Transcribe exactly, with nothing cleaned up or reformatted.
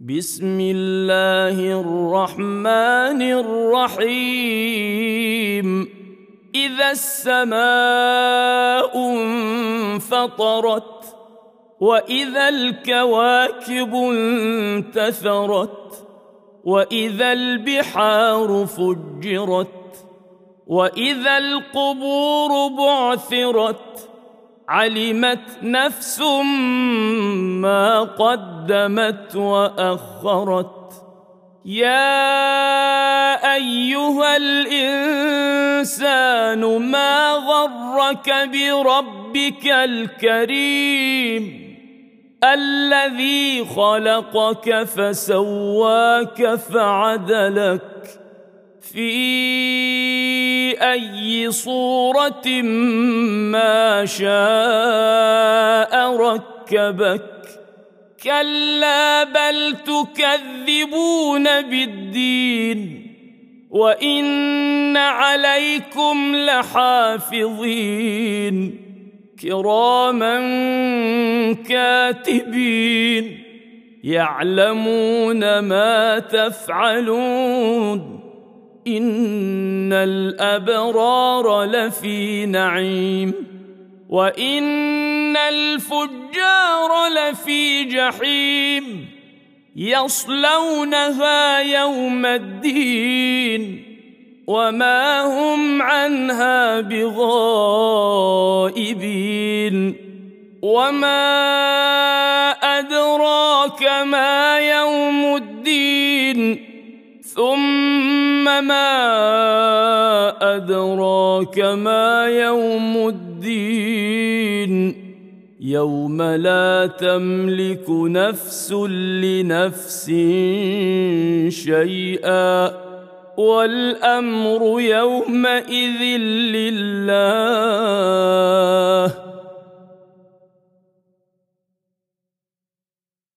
بسم الله الرحمن الرحيم إذا السماء انفطرت وإذا الكواكب انتثرت وإذا البحار فجرت وإذا القبور بعثرت علمت نفس ما قدمت وأخرت يا أيها الإنسان ما غرك بربك الكريم الذي خلقك فسواك فعدلك في أي صورة ما شاء ركبك كلا بل تكذبون بالدين وإن عليكم لحافظين كراما كاتبين يعلمون ما تفعلون إن الأبرار لفي نعيم وإن الفجار لفي جحيم يصلونها يوم الدين وما هم عنها بغائبين وما أدراك ما يوم الدين ثم ما أدراك ما يوم الدين يوم لا تملك نفس لنفس شيئا والأمر يومئذ لله